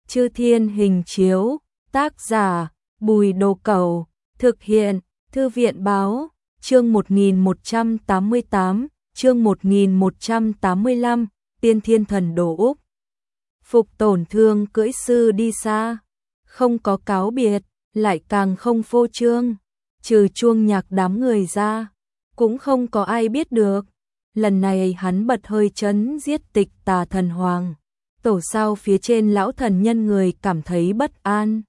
Chư Thiên Hình Chiếu, tác giả Bùi Đồ Cẩu, thực hiện Thư viện Báo, chương 1188, chương 1185, Tiên Thiên Thần Đồ Úc. Phục Tổn Thương cưỡi sư đi xa, không có cáo biệt, lại càng không phô trương, trừ chuông nhạc đám người ra, cũng không có ai biết được. Lần này hắn bật hơi chấn giết Tịch Tà Thần Hoàng. Tổ sao phía trên lão thần nhân người cảm thấy bất an.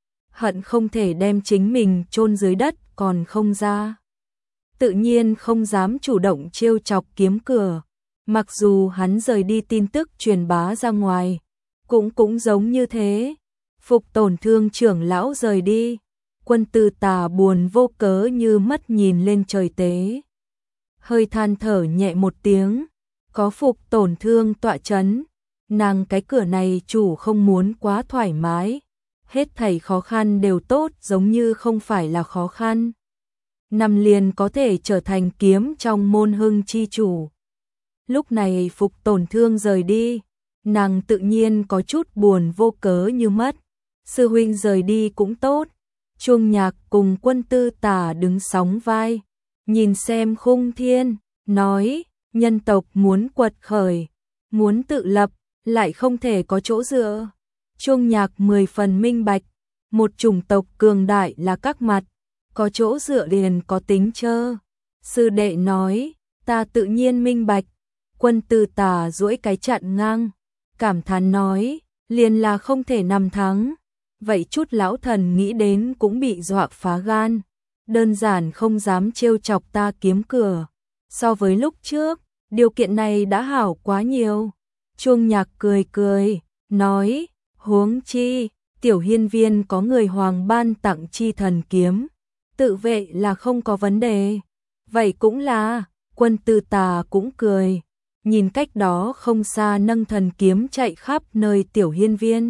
Hận không thể đem chính mình chôn dưới đất còn không ra. Tự nhiên không dám chủ động trêu chọc Kiếm Cửa. Mặc dù hắn rời đi tin tức truyền bá ra ngoài, cũng giống như thế. Phục Tổn Thương trưởng lão rời đi, Quân Tư Tà buồn vô cớ như mất nhìn lên trời tế. Hơi than thở nhẹ một tiếng, có Phục Tổn Thương tọa chấn, nàng cái cửa này chủ không muốn quá thoải mái, hết thảy khó khăn đều tốt giống như không phải là khó khăn. Năm liền có thể trở thành kiếm trong môn hưng chi chủ. Lúc này Phục Tổn Thương rời đi, nàng tự nhiên có chút buồn vô cớ như mất. Sư huynh rời đi cũng tốt. Chuông nhạc cùng Quân Tư Tà đứng sóng vai, nhìn xem khung thiên, nói, nhân tộc muốn quật khởi, muốn tự lập, lại không thể có chỗ dựa. Chuông nhạc 10 phần minh bạch, một chủng tộc cường đại là các mặt, có chỗ dựa liền có tính chơ. Sư đệ nói, ta tự nhiên minh bạch. Quân Tư Tà duỗi cái chặn ngang, cảm thán nói, liền là không thể nằm thắng. Vậy chút lão thần nghĩ đến cũng bị dọa phá gan, đơn giản không dám trêu chọc ta Kiếm Cửa. So với lúc trước, điều kiện này đã hảo quá nhiều. Chuông nhạc cười cười, nói, huống chi, tiểu hiên viên có người hoàng ban tặng chi thần kiếm, tự vệ là không có vấn đề. Vậy cũng là, Quân Tư Tà cũng cười, nhìn cách đó không xa nâng thần kiếm chạy khắp nơi tiểu hiên viên.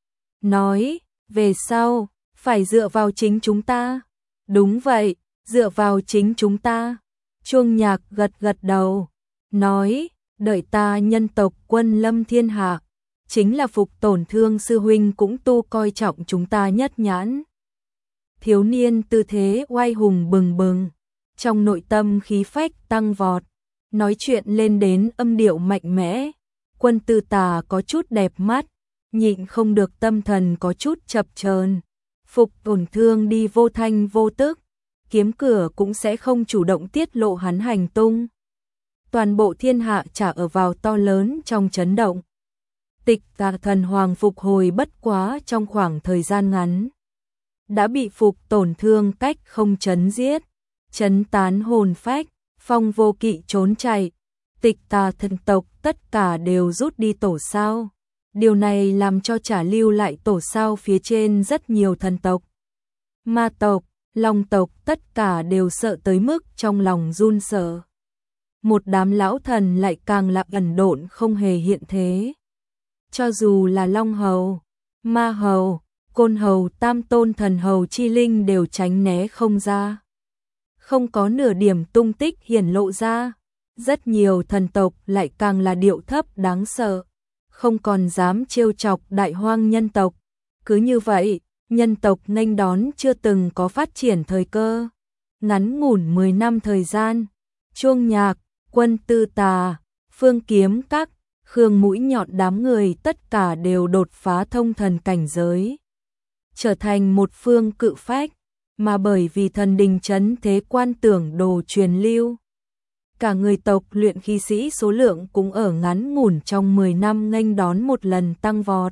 Nói, về sau, phải dựa vào chính chúng ta. Đúng vậy, dựa vào chính chúng ta. Chuông nhạc gật gật đầu, nói, đợi ta nhân tộc quân lâm thiên hạ, chính là Phục Tổn Thương sư huynh cũng tu coi trọng chúng ta nhất nhãn. Thiếu niên tư thế oai hùng bừng bừng, trong nội tâm khí phách tăng vọt, nói chuyện lên đến âm điệu mạnh mẽ. Quân Tư Tà có chút đẹp mắt, nhịn không được tâm thần có chút chập chờn. Phục Tổn Thương đi vô thanh vô tức, Kiếm Cửa cũng sẽ không chủ động tiết lộ hắn hành tung. Toàn bộ thiên hạ chả ở vào to lớn trong chấn động. Tịch Tà Thần Hoàng phục hồi bất quá trong khoảng thời gian ngắn, đã bị Phục Tổn Thương cách không chấn giết, chấn tán hồn phách, Phong Vô Kỵ trốn chạy, Tịch Tà thần tộc tất cả đều rút đi tổ sao. Điều này làm cho trả lưu lại tổ sao phía trên rất nhiều thần tộc, ma tộc, long tộc tất cả đều sợ tới mức trong lòng run sợ. Một đám lão thần lại càng là ẩn độn không hề hiện thế. Cho dù là long hầu, ma hầu, côn hầu, tam tôn thần hầu chi linh đều tránh né không ra. Không có nửa điểm tung tích hiển lộ ra. Rất nhiều thần tộc lại càng là điệu thấp đáng sợ, không còn dám trêu chọc đại hoang nhân tộc. Cứ như vậy, nhân tộc nghênh đón chưa từng có phát triển thời cơ. Ngắn ngủn 10 năm thời gian, Chuông nhạc, Quân Tư Tà, Phương Kiếm Các, Khương Mũi Nhọn đám người tất cả đều đột phá thông thần cảnh giới, trở thành một phương cự phách. Mà bởi vì thần đình trấn thế quan tưởng đồ truyền lưu, cả người tộc luyện khí sĩ số lượng cũng ở ngắn ngủn trong 10 năm nghênh đón một lần tăng vọt.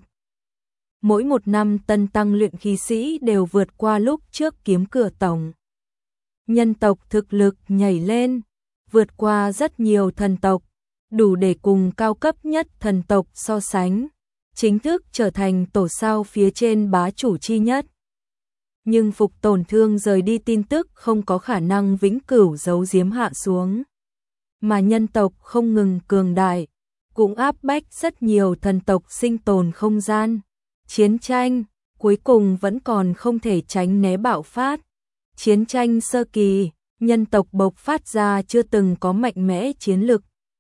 Mỗi một năm tân tăng luyện khí sĩ đều vượt qua lúc trước Kiếm Cửa tổng. Nhân tộc thực lực nhảy lên, vượt qua rất nhiều thần tộc, đủ để cùng cao cấp nhất thần tộc so sánh, chính thức trở thành tổ sao phía trên bá chủ chi nhất. Nhưng Phục Tổn Thương rời đi tin tức không có khả năng vĩnh cửu giấu giếm hạ xuống. Mà nhân tộc không ngừng cường đại, cũng áp bách rất nhiều thần tộc sinh tồn không gian. Chiến tranh, cuối cùng vẫn còn không thể tránh né bạo phát. Chiến tranh sơ kỳ, nhân tộc bộc phát ra chưa từng có mạnh mẽ chiến lực.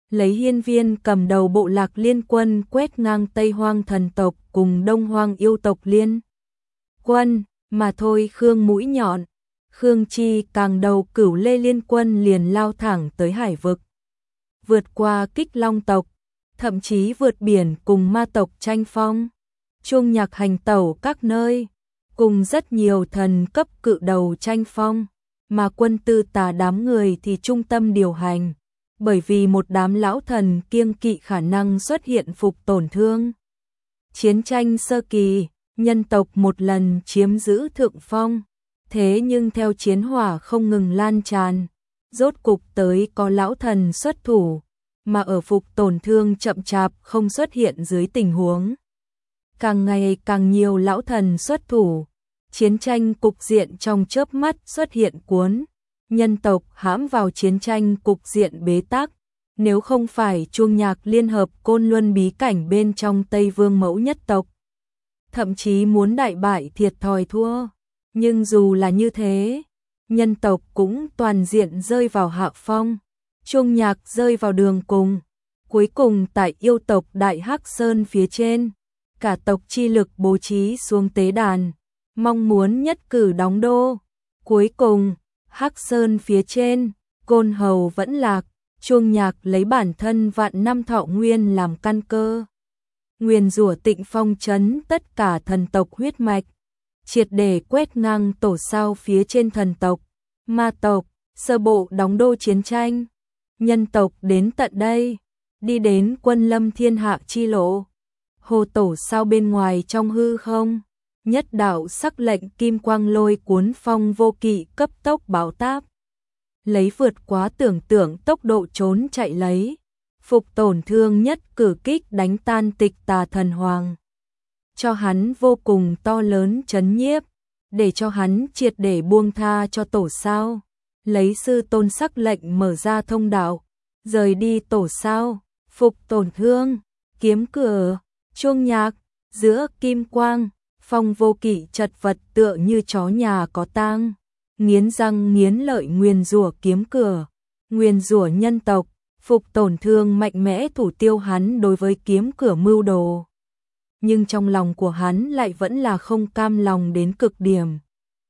lấy hiên viên cầm đầu bộ lạc liên quân quét ngang Tây Hoang thần tộc cùng Đông Hoang yêu tộc liên quân, mà thôi Khương mũi nhọn, Khương Chi càng đầu Cửu Lê liên quân liền lao thẳng tới hải vực. Vượt qua Kích Long tộc, thậm chí vượt biển cùng ma tộc tranh phong, chuông nhạc hành tẩu các nơi, cùng rất nhiều thần cấp cự đầu tranh phong, mà quân Tư Tà đám người thì trung tâm điều hành, bởi vì một đám lão thần kiêng kỵ khả năng xuất hiện phục tổn thương. Chiến tranh sơ kỳ, nhân tộc một lần chiếm giữ thượng phong, thế nhưng theo chiến hỏa không ngừng lan tràn, rốt cục tới có lão thần xuất thủ, mà ở phục tổn thương chậm chạp không xuất hiện dưới tình huống. Càng ngày càng nhiều lão thần xuất thủ, chiến tranh cục diện trong chớp mắt xuất hiện cuốn, nhân tộc hãm vào chiến tranh cục diện bế tắc, nếu không phải chuông nhạc liên hợp Côn Luân bí cảnh bên trong Tây Vương mẫu nhất tộc, thậm chí muốn đại bại thiệt thòi thua, nhưng dù là như thế, nhân tộc cũng toàn diện rơi vào hạ phong, chuông nhạc rơi vào đường cùng, cuối cùng tại yêu tộc Đại Hắc Sơn phía trên, cả tộc chi lực bố trí xuống tế đàn, mong muốn nhất cử đóng đô. Cuối cùng, Hắc Sơn phía trên, Côn Hầu vẫn lạc, chuông nhạc lấy bản thân vạn năm thọ nguyên làm căn cơ. Nguyền rủa Tịnh Phong trấn tất cả thần tộc huyết mạch, triệt để quét ngang tổ sao phía trên thần tộc, ma tộc, sơ bộ đóng đô chiến tranh. Nhân tộc đến tận đây, đi đến quân lâm thiên hạ chi lộ. Hồ tổ sao bên ngoài trong hư không, nhất đạo sắc lệnh kim quang lôi cuốn Phong Vô Kỵ cấp tốc báo táp. Lấy vượt quá tưởng tượng tốc độ trốn chạy lấy, phục tổn thương nhất cử kích đánh tan Tịch Tà thần hoàng. Cho hắn vô cùng to lớn chấn nhiếp, để cho hắn triệt để buông tha cho tổ sao. Lấy sư tôn sắc lệnh mở ra thông đạo, rời đi tổ sao, phục tổn thương, kiếm cửa, chuông nhạc, giữa kim quang, Phong Vô Kỵ chật vật tựa như chó nhà có tang, nghiến răng nghiến lợi nguyền rủa kiếm cửa, nguyền rủa nhân tộc, phục tổn thương mạnh mẽ thủ tiêu hắn đối với kiếm cửa mưu đồ. Nhưng trong lòng của hắn lại vẫn là không cam lòng đến cực điểm.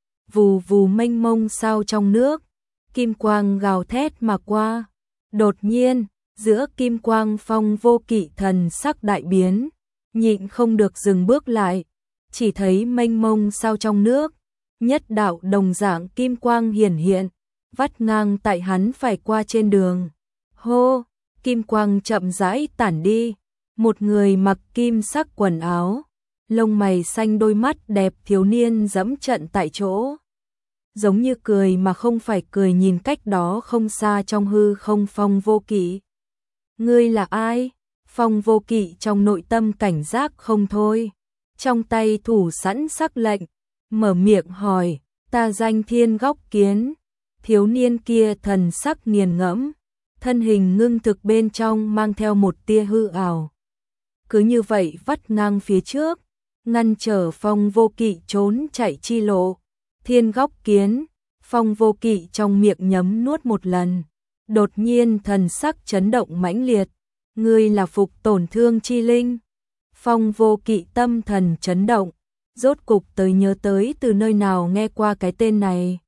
Vù vù mênh mông sao trong nước, kim quang gào thét mà qua. Đột nhiên, giữa kim quang Phong Vô Kỵ thần sắc đại biến, nhịn không được dừng bước lại, chỉ thấy mênh mông sao trong nước, nhất đạo đồng dạng kim quang hiển hiện, vắt ngang tại hắn phải qua trên đường. Hô, kim quang chậm rãi tản đi, một người mặc kim sắc quần áo, lông mày xanh đôi mắt đẹp thiếu niên dẫm trận tại chỗ. Giống như cười mà không phải cười nhìn cách đó không xa trong hư không Phong Vô Kỵ. Ngươi là ai? Phong Vô Kỵ trong nội tâm cảnh giác không thôi. Trong tay thủ sẵn sắc lệnh, mở miệng hỏi, ta danh Thiên Góc Kiến. Thiếu niên kia thần sắc nghiền ngẫm, thân hình ngưng thực bên trong mang theo một tia hư ảo. Cứ như vậy vắt ngang phía trước, ngăn trở Phong Vô Kỵ trốn chạy chi lộ. Thiên Góc Kiến, Phong Vô Kỵ trong miệng nhấm nuốt một lần, đột nhiên thần sắc chấn động mãnh liệt, ngươi là phục tổn thương chi linh. Phong Vô Kỵ tâm thần chấn động, rốt cục tới nhớ tới từ nơi nào nghe qua cái tên này.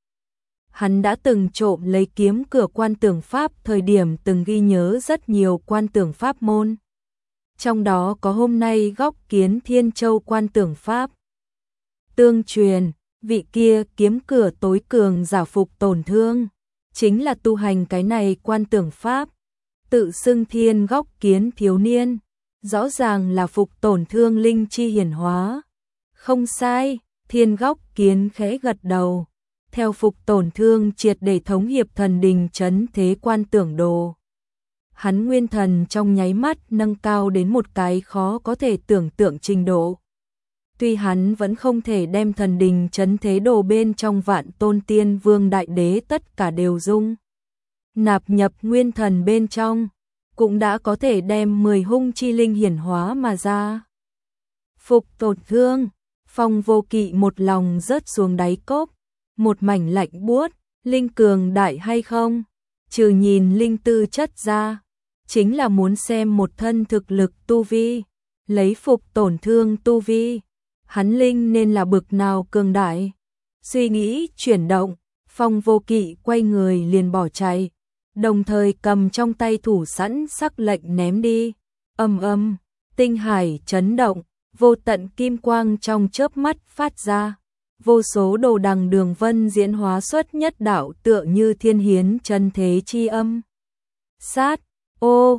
Hắn đã từng trộm lấy kiếm cửa quan tưởng pháp, thời điểm từng ghi nhớ rất nhiều quan tưởng pháp môn. Trong đó có hôm nay Góc Kiến Thiên Châu quan tưởng pháp. Tương truyền, vị kia kiếm cửa tối cường giả phục tổn thương, chính là tu hành cái này quan tưởng pháp, tự xưng Thiên Góc Kiến thiếu niên, rõ ràng là phục tổn thương linh chi hiển hóa. Không sai, Thiên Góc Kiến khẽ gật đầu, theo phục tổn thương triệt để thống hiệp thần đình trấn thế quan tưởng đồ. Hắn nguyên thần trong nháy mắt nâng cao đến một cái khó có thể tưởng tượng trình độ. Tuy hắn vẫn không thể đem thần đình trấn thế đồ bên trong vạn tôn tiên vương đại đế tất cả đều dung nạp nhập nguyên thần bên trong, cũng đã có thể đem 10 hung chi linh hiển hóa mà ra. Phục tổn thương, Phong Vô Kỵ một lòng rớt xuống đáy cốc, một mảnh lạnh buốt, linh cường đại hay không? Trừ nhìn linh tư chất ra, chính là muốn xem một thân thực lực tu vi, lấy phục tổn thương tu vi. Hắn linh nên là bực nào cường đại. Suy nghĩ chuyển động, Phong Vô Kỵ quay người liền bỏ chạy, đồng thời cầm trong tay thủ sẵn sắc lệnh ném đi. Ầm ầm, tinh hải chấn động, vô tận kim quang trong chớp mắt phát ra. Vô số đồ đằng đường vân diễn hóa xuất nhất đạo tựa như thiên hiến chân thế chi âm. Sát, ô,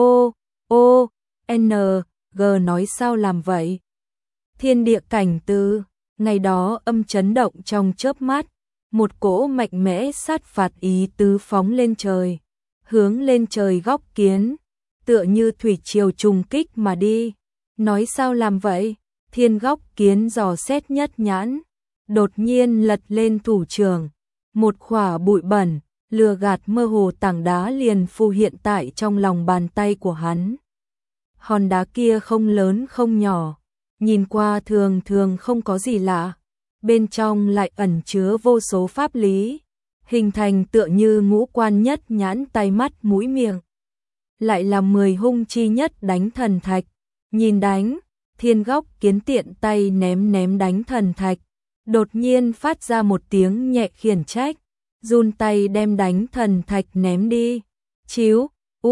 n, g nói sao làm vậy? Thiên địa cảnh tư, ngày đó âm chấn động trong chớp mắt, một cỗ mạnh mẽ sát phạt ý tứ phóng lên trời, hướng lên trời góc kiến, tựa như thủy triều trùng kích mà đi. Nói sao làm vậy? Thiên góc kiến dò xét nhất nhãn, đột nhiên lật lên thủ trưởng, một khỏa bụi bẩn, lừa gạt mơ hồ tảng đá liền phù hiện tại trong lòng bàn tay của hắn. Hòn đá kia không lớn không nhỏ, nhìn qua thường thường không có gì lạ, bên trong lại ẩn chứa vô số pháp lý, hình thành tựa như ngũ quan nhất nhãn tai mắt mũi miệng. Lại là 10 hung chi nhất đánh thần thạch, nhìn đánh, thiên góc kiến tiện tay ném đánh thần thạch, đột nhiên phát ra một tiếng nhẹ khiển trách, run tay đem đánh thần thạch ném đi. Chíu,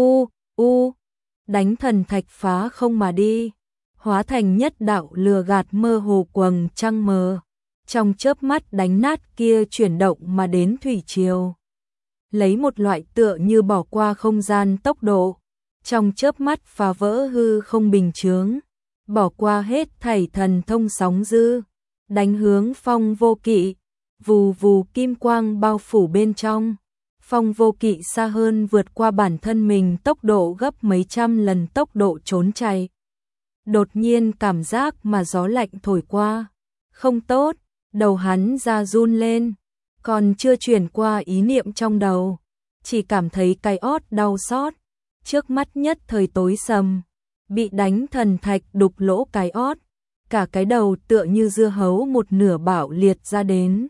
đánh thần thạch phá không mà đi, hóa thành nhất đạo lừa gạt mơ hồ quầng trăng mờ, trong chớp mắt đánh nát kia chuyển động mà đến thủy triều. Lấy một loại tựa như bỏ qua không gian tốc độ, trong chớp mắt phá vỡ hư không bình chướng, bỏ qua hết thảy thần thông sóng dư, đánh hướng Phong Vô Kỵ, vù vù kim quang bao phủ bên trong. Phong Vô Kỵ xa hơn vượt qua bản thân mình tốc độ gấp mấy trăm lần tốc độ trốn chạy. Đột nhiên cảm giác mà gió lạnh thổi qua, không tốt, đầu hắn ra run lên, còn chưa chuyển qua ý niệm trong đầu, chỉ cảm thấy cái ót đau xót, trước mắt nhất thời tối sầm, bị đánh thần thạch đục lỗ cái ót, cả cái đầu tựa như dưa hấu một nửa bạo liệt ra đến.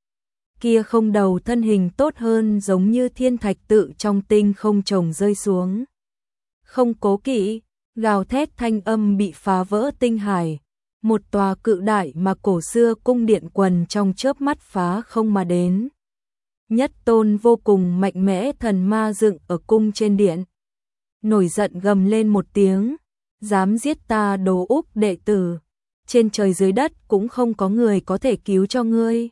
Kia không đầu thân hình tốt hơn giống như thiên thạch tự trong tinh không trồng rơi xuống. Không cố kỵ, gào thét thanh âm bị phá vỡ tinh hải, một tòa cự đại mà cổ xưa cung điện quần trong chớp mắt phá không mà đến. Nhất tôn vô cùng mạnh mẽ thần ma dựng ở cung trên điện, nổi giận gầm lên một tiếng, dám giết ta Đồ Úc đệ tử, trên trời dưới đất cũng không có người có thể cứu cho ngươi.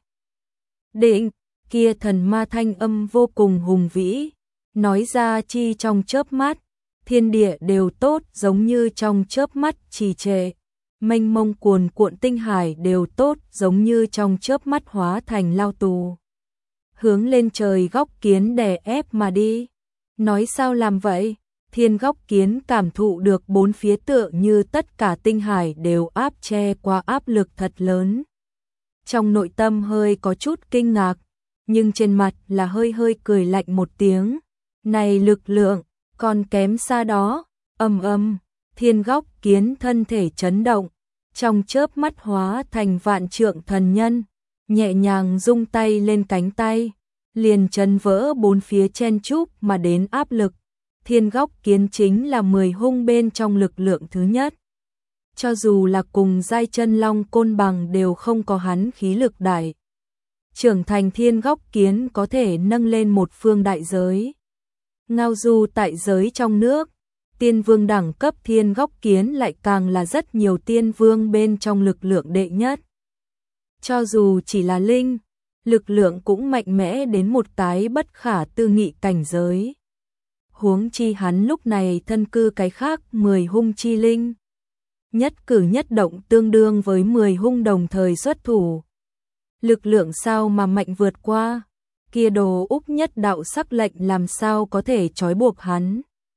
Định, kia thần ma thanh âm vô cùng hùng vĩ, nói ra chi trong chớp mắt, thiên địa đều tốt giống như trong chớp mắt trì trệ, mênh mông cuồn cuộn tinh hải đều tốt giống như trong chớp mắt hóa thành lao tù. Hướng lên trời góc kiến đè ép mà đi. Nói sao làm vậy? Thiên góc kiến cảm thụ được bốn phía tựa như tất cả tinh hải đều áp che qua áp lực thật lớn. Trong nội tâm hơi có chút kinh ngạc, nhưng trên mặt là hơi hơi cười lạnh một tiếng. Này lực lượng, còn kém xa đó. Ầm, thiên góc kiến thân thể chấn động, trong chớp mắt hóa thành vạn trượng thần nhân, nhẹ nhàng rung tay lên cánh tay, liền chấn vỡ bốn phía chen chúc mà đến áp lực. Thiên góc kiến chính là 10 hung bên trong lực lượng thứ nhất. Cho dù là cùng giai chân long côn bằng đều không có hắn khí lực đại. Trưởng thành thiên góc kiến có thể nâng lên một phương đại giới. Ngao du tại giới trong nước, tiên vương đẳng cấp thiên góc kiến lại càng là rất nhiều tiên vương bên trong lực lượng đệ nhất. Cho dù chỉ là linh, lực lượng cũng mạnh mẽ đến một cái bất khả tư nghị cảnh giới. Huống chi hắn lúc này thân cư cái khác 10 hung chi linh. Nhất cử nhất động tương đương với 10 hung đồng thời xuất thủ. Lực lượng sao mà mạnh vượt qua, kia Đồ Úc nhất đạo sắc lệnh làm sao có thể trói buộc hắn.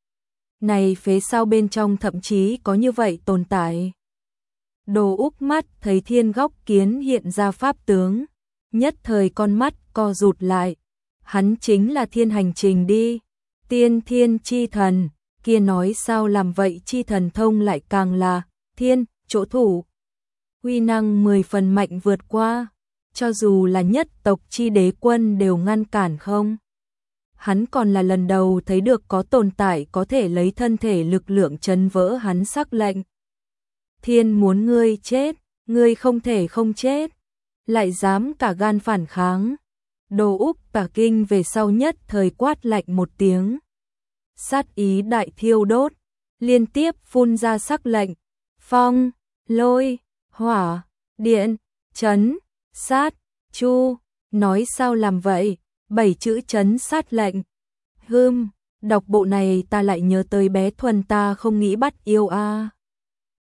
Này phía sau bên trong thậm chí có như vậy tồn tại. Đồ Úc mắt thấy thiên góc kiến hiện ra pháp tướng, nhất thời con mắt co rụt lại. Hắn chính là thiên hành trình đi, tiên thiên chi thần, kia nói sao làm vậy chi thần thông lại càng là thiên, chỗ thủ. Uy năng 10 phần mạnh vượt qua, cho dù là nhất tộc chi đế quân đều ngăn cản không. hắn còn là lần đầu thấy được có tồn tại có thể lấy thân thể lực lượng chấn vỡ hắn sắc lệnh. Thiên muốn ngươi chết, ngươi không thể không chết, lại dám cả gan phản kháng. Đồ Úc cả kinh về sau nhất thời quát lạnh một tiếng. Sát ý đại thiêu đốt, liên tiếp phun ra sắc lệnh, phong, lôi, hỏa, điện, chấn, sát, chu, nói sao làm vậy, 7 chữ chấn sát lệnh. Đọc bộ này ta lại nhớ tới bé Thuần ta không nghĩ bắt yêu a.